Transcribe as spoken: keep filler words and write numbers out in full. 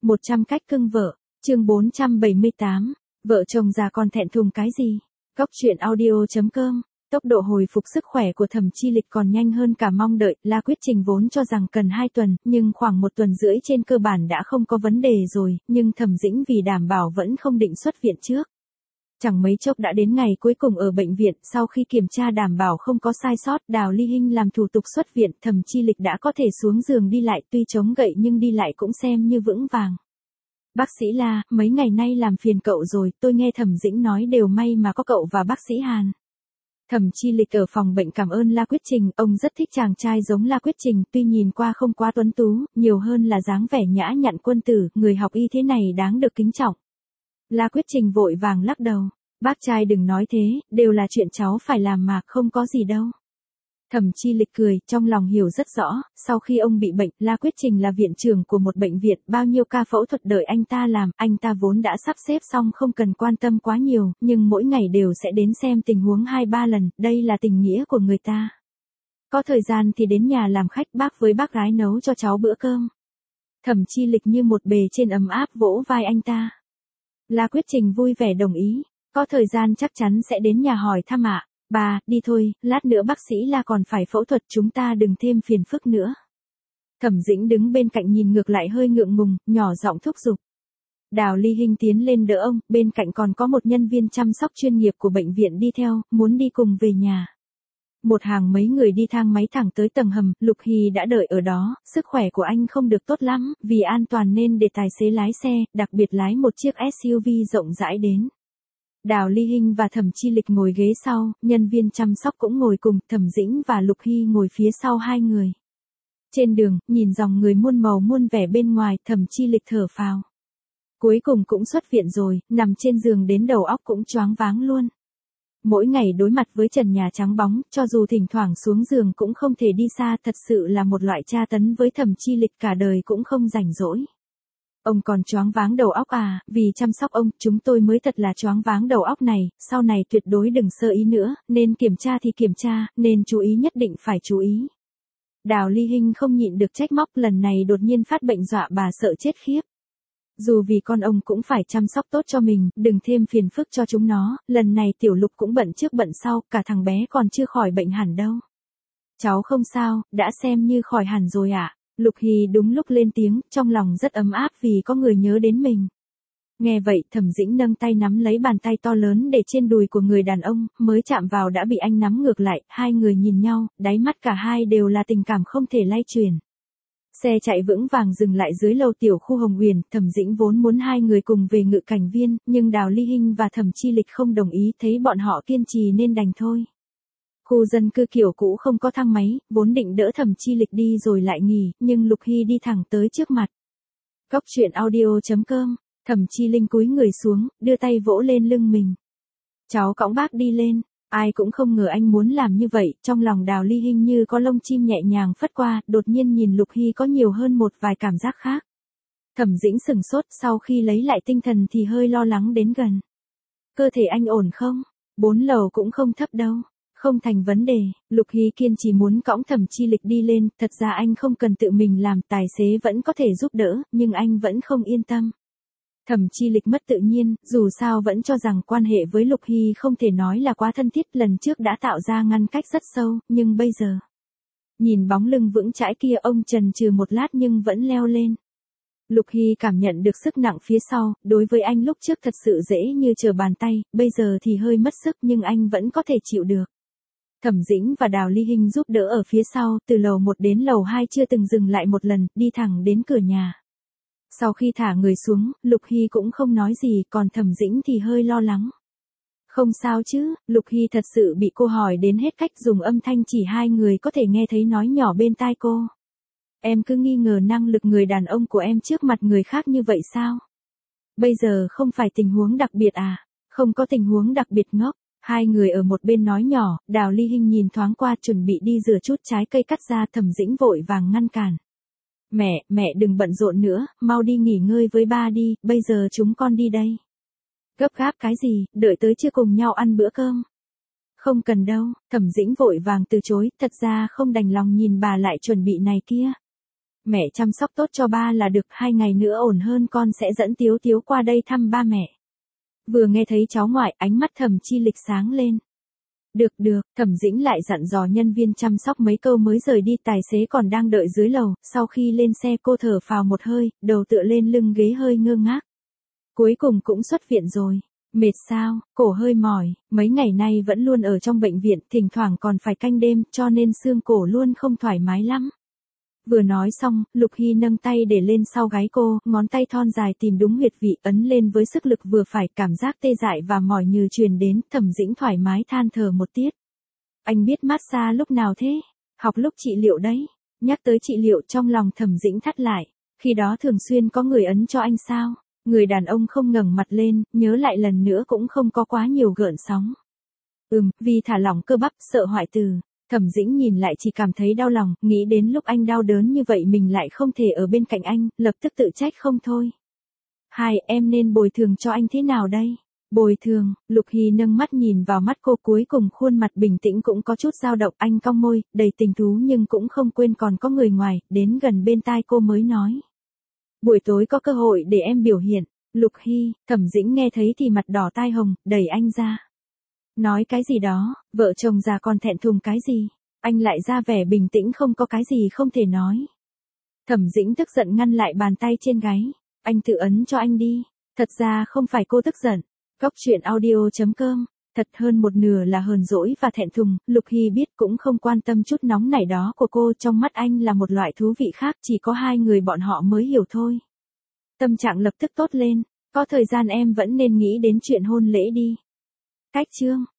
một trăm cách cưng vợ, chương bốn trăm bảy mươi tám, vợ chồng già còn thẹn thùng cái gì? Góc truyện audio chấm com. Tốc độ hồi phục sức khỏe của Thẩm Chi Lịch còn nhanh hơn cả mong đợi, La Quyết Trình vốn cho rằng cần hai tuần, nhưng khoảng một tuần rưỡi trên cơ bản đã không có vấn đề rồi, nhưng Thẩm Dĩnh vì đảm bảo vẫn không định xuất viện trước. Chẳng mấy chốc đã đến ngày cuối cùng ở bệnh viện, sau khi kiểm tra đảm bảo không có sai sót, Đào Ly Hinh làm thủ tục xuất viện, Thẩm Chi Lịch đã có thể xuống giường đi lại, tuy chống gậy nhưng đi lại cũng xem như vững vàng. Bác sĩ La, mấy ngày nay làm phiền cậu rồi, tôi nghe Thẩm Dĩnh nói đều may mà có cậu và bác sĩ Hàn. Thẩm Chi Lịch ở phòng bệnh cảm ơn La Quyết Trình, ông rất thích chàng trai giống La Quyết Trình, tuy nhìn qua không quá tuấn tú, nhiều hơn là dáng vẻ nhã nhặn quân tử, người học y thế này đáng được kính trọng. La Quyết Trình vội vàng lắc đầu, bác trai đừng nói thế, đều là chuyện cháu phải làm mà, không có gì đâu. Thẩm Chi Lịch cười, trong lòng hiểu rất rõ, sau khi ông bị bệnh, La Quyết Trình là viện trưởng của một bệnh viện, bao nhiêu ca phẫu thuật đợi anh ta làm, anh ta vốn đã sắp xếp xong không cần quan tâm quá nhiều, nhưng mỗi ngày đều sẽ đến xem tình huống hai ba lần, đây là tình nghĩa của người ta. Có thời gian thì đến nhà làm khách, bác với bác gái nấu cho cháu bữa cơm. Thẩm Chi Lịch như một bề trên ấm áp vỗ vai anh ta. La Quyết Trình vui vẻ đồng ý, có thời gian chắc chắn sẽ đến nhà hỏi thăm ạ. Bà, đi thôi, lát nữa bác sĩ La còn phải phẫu thuật, chúng ta đừng thêm phiền phức nữa. Thẩm Dĩnh đứng bên cạnh nhìn ngược lại hơi ngượng ngùng, nhỏ giọng thúc giục. Đào Ly Hinh tiến lên đỡ ông, bên cạnh còn có một nhân viên chăm sóc chuyên nghiệp của bệnh viện đi theo, muốn đi cùng về nhà. Một hàng mấy người đi thang máy thẳng tới tầng hầm, Lục Hy đã đợi ở đó, sức khỏe của anh không được tốt lắm, vì an toàn nên để tài xế lái xe, đặc biệt lái một chiếc ét u vê rộng rãi đến. Đào Ly Hinh và Thẩm Chi Lịch ngồi ghế sau, nhân viên chăm sóc cũng ngồi cùng, Thẩm Dĩnh và Lục Hy ngồi phía sau hai người. Trên đường, nhìn dòng người muôn màu muôn vẻ bên ngoài, Thẩm Chi Lịch thở phào. Cuối cùng cũng xuất viện rồi, nằm trên giường đến đầu óc cũng choáng váng luôn. Mỗi ngày đối mặt với trần nhà trắng bóng, cho dù thỉnh thoảng xuống giường cũng không thể đi xa, thật sự là một loại tra tấn với Thẩm Chi Lịch cả đời cũng không rảnh rỗi. Ông còn choáng váng đầu óc à, vì chăm sóc ông, chúng tôi mới thật là choáng váng đầu óc này, sau này tuyệt đối đừng sơ ý nữa, nên kiểm tra thì kiểm tra, nên chú ý nhất định phải chú ý. Đào Ly Hinh không nhịn được trách móc, lần này đột nhiên phát bệnh dọa bà sợ chết khiếp. Dù vì con ông cũng phải chăm sóc tốt cho mình, đừng thêm phiền phức cho chúng nó, lần này Tiểu Lục cũng bận trước bận sau, cả thằng bé còn chưa khỏi bệnh hẳn đâu. Cháu không sao, đã xem như khỏi hẳn rồi ạ. À? Lục Hy đúng lúc lên tiếng, trong lòng rất ấm áp vì có người nhớ đến mình. Nghe vậy, Thẩm Dĩnh nâng tay nắm lấy bàn tay to lớn để trên đùi của người đàn ông, mới chạm vào đã bị anh nắm ngược lại, hai người nhìn nhau, đáy mắt cả hai đều là tình cảm không thể lay chuyển. Xe chạy vững vàng dừng lại dưới lầu tiểu khu Hồng Huyền, Thẩm Dĩnh vốn muốn hai người cùng về Ngự Cảnh Viên, nhưng Đào Ly Hinh và Thẩm Chi Lịch không đồng ý, thấy bọn họ kiên trì nên đành thôi. Khu dân cư kiểu cũ không có thang máy, vốn định đỡ Thẩm Chi Lịch đi rồi lại nghỉ, nhưng Lục Hy đi thẳng tới trước mặt. Góc truyện audio chấm com, Thẩm Chi Linh cúi người xuống, đưa tay vỗ lên lưng mình. Cháu cõng bác đi lên, ai cũng không ngờ anh muốn làm như vậy, trong lòng Đào Ly Hinh như có lông chim nhẹ nhàng phất qua, đột nhiên nhìn Lục Hy có nhiều hơn một vài cảm giác khác. Thẩm Dĩnh sừng sốt, sau khi lấy lại tinh thần thì hơi lo lắng đến gần. Cơ thể anh ổn không? Bốn lầu cũng không thấp đâu. Không thành vấn đề, Lục Hy kiên trì muốn cõng Thẩm Chi Lịch đi lên, thật ra anh không cần tự mình làm, tài xế vẫn có thể giúp đỡ, nhưng anh vẫn không yên tâm. Thẩm Chi Lịch mất tự nhiên, dù sao vẫn cho rằng quan hệ với Lục Hy không thể nói là quá thân thiết, lần trước đã tạo ra ngăn cách rất sâu, nhưng bây giờ. Nhìn bóng lưng vững chãi kia, ông chần chừ một lát nhưng vẫn leo lên. Lục Hy cảm nhận được sức nặng phía sau, đối với anh lúc trước thật sự dễ như trở bàn tay, bây giờ thì hơi mất sức nhưng anh vẫn có thể chịu được. Thẩm Dĩnh và Đào Ly Hinh giúp đỡ ở phía sau, từ lầu một đến lầu hai chưa từng dừng lại một lần, đi thẳng đến cửa nhà. Sau khi thả người xuống, Lục Hy cũng không nói gì, còn Thẩm Dĩnh thì hơi lo lắng. Không sao chứ, Lục Hy thật sự bị cô hỏi đến hết cách, dùng âm thanh chỉ hai người có thể nghe thấy nói nhỏ bên tai cô. Em cứ nghi ngờ năng lực người đàn ông của em trước mặt người khác như vậy sao? Bây giờ không phải tình huống đặc biệt à? Không có tình huống đặc biệt ngốc. Hai người ở một bên nói nhỏ, Đào Ly Hinh nhìn thoáng qua chuẩn bị đi rửa chút trái cây cắt ra, Thẩm Dĩnh vội vàng ngăn cản. Mẹ, mẹ đừng bận rộn nữa, mau đi nghỉ ngơi với ba đi, bây giờ chúng con đi đây. Gấp gáp cái gì, đợi tới chưa cùng nhau ăn bữa cơm. Không cần đâu, Thẩm Dĩnh vội vàng từ chối, thật ra không đành lòng nhìn bà lại chuẩn bị này kia. Mẹ chăm sóc tốt cho ba là được, hai ngày nữa ổn hơn con sẽ dẫn Tiếu Tiếu qua đây thăm ba mẹ. Vừa nghe thấy cháu ngoại, ánh mắt Thẩm Chi Lịch sáng lên. Được được, Thẩm Dĩnh lại dặn dò nhân viên chăm sóc mấy câu mới rời đi, tài xế còn đang đợi dưới lầu, sau khi lên xe cô thở phào một hơi, đầu tựa lên lưng ghế hơi ngơ ngác. Cuối cùng cũng xuất viện rồi. Mệt sao, cổ hơi mỏi, mấy ngày nay vẫn luôn ở trong bệnh viện, thỉnh thoảng còn phải canh đêm, cho nên xương cổ luôn không thoải mái lắm. Vừa nói xong, Lục Hy nâng tay để lên sau gáy cô, ngón tay thon dài tìm đúng huyệt vị, ấn lên với sức lực vừa phải, cảm giác tê dại và mỏi như truyền đến, Thẩm Dĩnh thoải mái than thở một tiết. Anh biết massage lúc nào thế? Học lúc trị liệu đấy. Nhắc tới trị liệu trong lòng Thẩm Dĩnh thắt lại, khi đó thường xuyên có người ấn cho anh sao? Người đàn ông không ngẩng mặt lên, nhớ lại lần nữa cũng không có quá nhiều gợn sóng. Ừm, vì thả lỏng cơ bắp, sợ hoại tử. Thẩm Dĩnh nhìn lại chỉ cảm thấy đau lòng, nghĩ đến lúc anh đau đớn như vậy mình lại không thể ở bên cạnh anh, lập tức tự trách không thôi. Hai, em nên bồi thường cho anh thế nào đây? Bồi thường, Lục Hy nâng mắt nhìn vào mắt cô, cuối cùng khuôn mặt bình tĩnh cũng có chút dao động, anh cong môi, đầy tình thú nhưng cũng không quên còn có người ngoài, đến gần bên tai cô mới nói. Buổi tối có cơ hội để em biểu hiện. Lục Hy, Thẩm Dĩnh nghe thấy thì mặt đỏ tai hồng, đẩy anh ra. Nói cái gì đó, vợ chồng già còn thẹn thùng cái gì? Anh lại ra vẻ bình tĩnh, không có cái gì không thể nói. Thẩm Dĩnh tức giận ngăn lại bàn tay trên gáy. Anh tự ấn cho anh đi. Thật ra không phải cô tức giận. Góc truyện audio chấm com. Thật hơn một nửa là hờn dỗi và thẹn thùng, Lục Hy biết cũng không quan tâm chút nóng nảy đó của cô, trong mắt anh là một loại thú vị khác, chỉ có hai người bọn họ mới hiểu thôi. Tâm trạng lập tức tốt lên, có thời gian em vẫn nên nghĩ đến chuyện hôn lễ đi. Cách chương